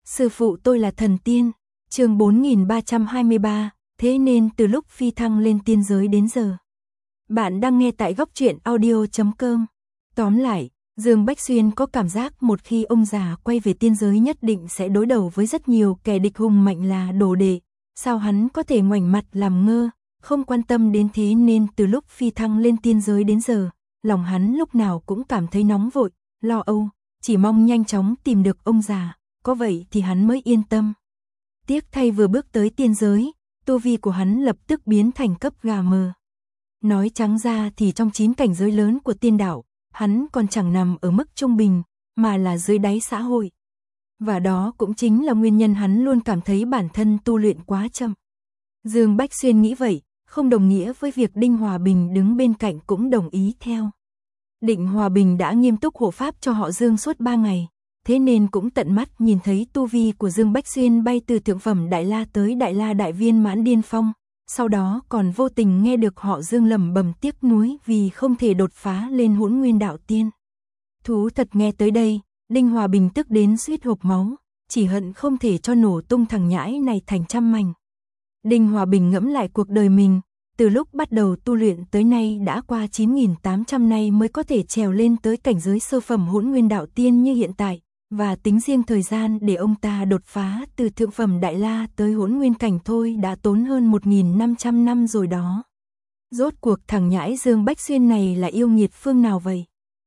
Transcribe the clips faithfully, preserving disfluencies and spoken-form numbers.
Sư phụ tôi là thần tiên. Chương bốn nghìn ba trăm hai mươi ba, thế nên từ lúc phi thăng lên tiên giới đến giờ. Bạn đang nghe tại góc truyện audio chấm com. Tóm lại, Dương Bách Xuyên có cảm giác một khi ông già quay về tiên giới nhất định sẽ đối đầu với rất nhiều kẻ địch hùng mạnh là đồ đệ. Sao hắn có thể ngoảnh mặt làm ngơ, không quan tâm đến thế nên từ lúc phi thăng lên tiên giới đến giờ, lòng hắn lúc nào cũng cảm thấy nóng vội, lo âu, chỉ mong nhanh chóng tìm được ông già, có vậy thì hắn mới yên tâm. Tiếc thay vừa bước tới tiên giới, tu vi của hắn lập tức biến thành cấp gà mờ. Nói trắng ra thì trong chín cảnh giới lớn của tiên đạo, hắn còn chẳng nằm ở mức trung bình, mà là dưới đáy xã hội. Và đó cũng chính là nguyên nhân hắn luôn cảm thấy bản thân tu luyện quá chậm. Dương Bách Xuyên nghĩ vậy, không đồng nghĩa với việc Đinh Hòa Bình đứng bên cạnh cũng đồng ý theo. Định Hòa Bình đã nghiêm túc hộ pháp cho họ Dương suốt ba ngày, thế nên cũng tận mắt nhìn thấy tu vi của Dương Bách Xuyên bay từ thượng phẩm Đại La tới Đại La Đại Viên Mãn Điên Phong, sau đó còn vô tình nghe được họ Dương lẩm bẩm tiếc nuối vì không thể đột phá lên Hỗn Nguyên Đạo Tiên. Thú thật nghe tới đây, Đinh Hòa Bình tức đến suýt hộc máu, chỉ hận không thể cho nổ tung thằng nhãi này thành trăm mảnh. Đinh Hòa Bình ngẫm lại cuộc đời mình, từ lúc bắt đầu tu luyện tới nay đã qua chín nghìn tám trăm nay mới có thể trèo lên tới cảnh giới sơ phẩm Hỗn Nguyên Đạo Tiên như hiện tại, và tính riêng thời gian để ông ta đột phá từ thượng phẩm Đại La tới Hỗn Nguyên cảnh thôi đã tốn hơn một nghìn năm trăm năm rồi đó. Rốt cuộc thằng nhãi Dương Bách Xuyên này là yêu nghiệt phương nào vậy?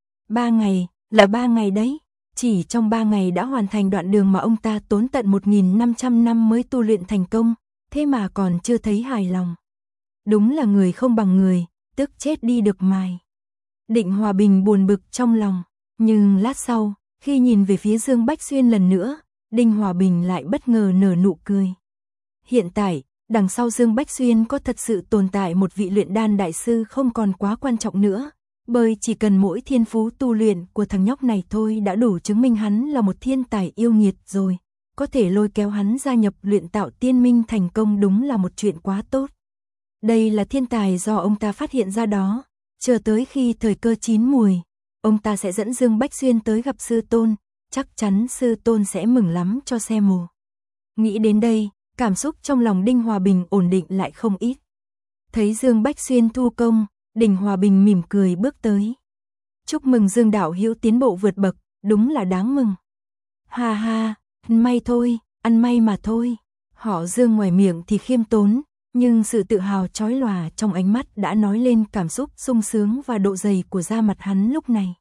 Ba ngày, là ba ngày đấy. Chỉ trong ba ngày đã hoàn thành đoạn đường mà ông ta tốn tận một nghìn năm trăm năm mới tu luyện thành công, thế mà còn chưa thấy hài lòng. Đúng là người không bằng người, tức chết đi được mài. Định Hòa Bình buồn bực trong lòng, nhưng lát sau, khi nhìn về phía Dương Bách Xuyên lần nữa, Đinh Hòa Bình lại bất ngờ nở nụ cười. Hiện tại, đằng sau Dương Bách Xuyên có thật sự tồn tại một vị luyện đan đại sư không còn quá quan trọng nữa, bởi chỉ cần mỗi thiên phú tu luyện của thằng nhóc này thôi đã đủ chứng minh hắn là một thiên tài yêu nghiệt rồi, có thể lôi kéo hắn gia nhập luyện tạo tiên minh thành công đúng là một chuyện quá tốt. Đây là thiên tài do ông ta phát hiện ra đó, chờ tới khi thời cơ chín mùi, ông ta sẽ dẫn Dương Bách Xuyên tới gặp sư tôn, chắc chắn sư tôn sẽ mừng lắm cho xe mồ. Nghĩ đến đây, cảm xúc trong lòng Đinh Hòa Bình ổn định lại không ít. Thấy Dương Bách Xuyên thu công, Đinh Hòa Bình mỉm cười bước tới. Chúc mừng Dương đạo hữu tiến bộ vượt bậc, đúng là đáng mừng. Ha ha, may thôi, ăn may mà thôi. Họ Dương ngoài miệng thì khiêm tốn, nhưng sự tự hào chói lòa trong ánh mắt đã nói lên cảm xúc sung sướng và độ dày của da mặt hắn lúc này.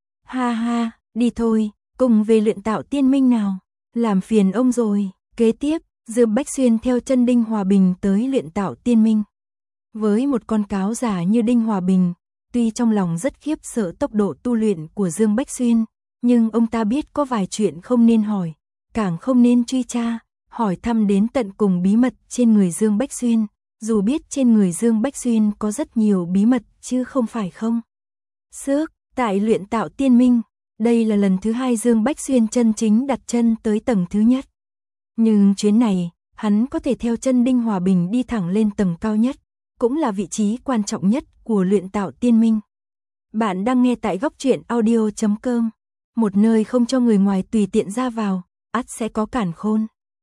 Ha ha, đi thôi, cùng về luyện tạo tiên minh nào. Làm phiền ông rồi. Kế tiếp, Dương Bách Xuyên theo chân Đinh Hòa Bình tới luyện tạo tiên minh. Với một con cáo già như Đinh Hòa Bình, tuy trong lòng rất khiếp sợ tốc độ tu luyện của Dương Bách Xuyên, nhưng ông ta biết có vài chuyện không nên hỏi, càng không nên truy tra, hỏi thăm đến tận cùng bí mật trên người Dương Bách Xuyên, dù biết trên người Dương Bách Xuyên có rất nhiều bí mật chứ không phải không. Xước, tại luyện tạo tiên minh, đây là lần thứ hai Dương Bách Xuyên chân chính đặt chân tới tầng thứ nhất. Nhưng chuyến này, hắn có thể theo chân Đinh Hòa Bình đi thẳng lên tầng cao nhất, cũng là vị trí quan trọng nhất của luyện tạo tiên minh. Bạn đang nghe tại góc truyện audio chấm com, một nơi không cho người ngoài tùy tiện ra vào, ắt sẽ có cản khôn.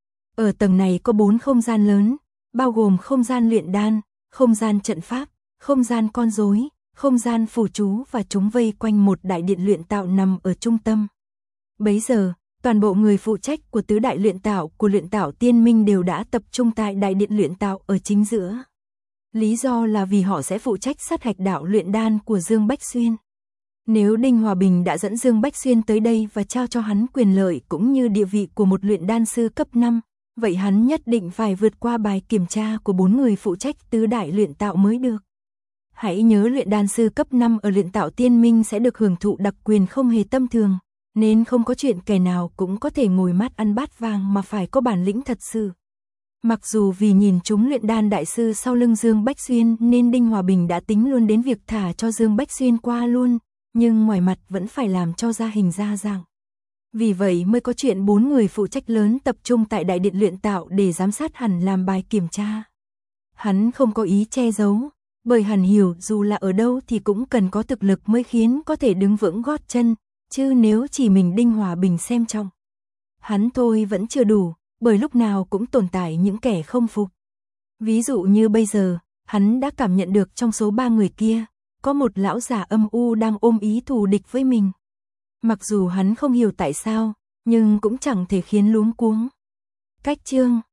Ở tầng này có bốn không gian lớn, bao gồm không gian luyện đan, không gian trận pháp, không gian con rối, không gian phù chú và chúng vây quanh một đại điện luyện tạo nằm ở trung tâm. Bấy giờ, toàn bộ người phụ trách của tứ đại luyện tạo của luyện tạo tiên minh đều đã tập trung tại đại điện luyện tạo ở chính giữa. Lý do là vì họ sẽ phụ trách sát hạch đạo luyện đan của Dương Bách Xuyên. Nếu Đinh Hòa Bình đã dẫn Dương Bách Xuyên tới đây và trao cho hắn quyền lợi cũng như địa vị của một luyện đan sư cấp năm, vậy hắn nhất định phải vượt qua bài kiểm tra của bốn người phụ trách tứ đại luyện tạo mới được. Hãy nhớ luyện đan sư cấp năm ở luyện tạo tiên minh sẽ được hưởng thụ đặc quyền không hề tầm thường, nên không có chuyện kẻ nào cũng có thể ngồi mát ăn bát vàng mà phải có bản lĩnh thật sự. Mặc dù vì nhìn chúng luyện đan đại sư sau lưng Dương Bách Xuyên nên Đinh Hòa Bình đã tính luôn đến việc thả cho Dương Bách Xuyên qua luôn, nhưng ngoài mặt vẫn phải làm cho ra hình ra dạng. Vì vậy mới có chuyện bốn người phụ trách lớn tập trung tại đại điện luyện tạo để giám sát hẳn làm bài kiểm tra. Hắn không có ý che giấu, bởi hắn hiểu dù là ở đâu thì cũng cần có thực lực mới khiến có thể đứng vững gót chân, chứ nếu chỉ mình Đinh Hòa Bình xem trọng, Hắn thôi vẫn chưa đủ, bởi lúc nào cũng tồn tại những kẻ không phục. Ví dụ như bây giờ, hắn đã cảm nhận được trong số ba người kia, có một lão già âm u đang ôm ý thù địch với mình. Mặc dù hắn không hiểu tại sao, nhưng cũng chẳng thể khiến luống cuống. Cách chương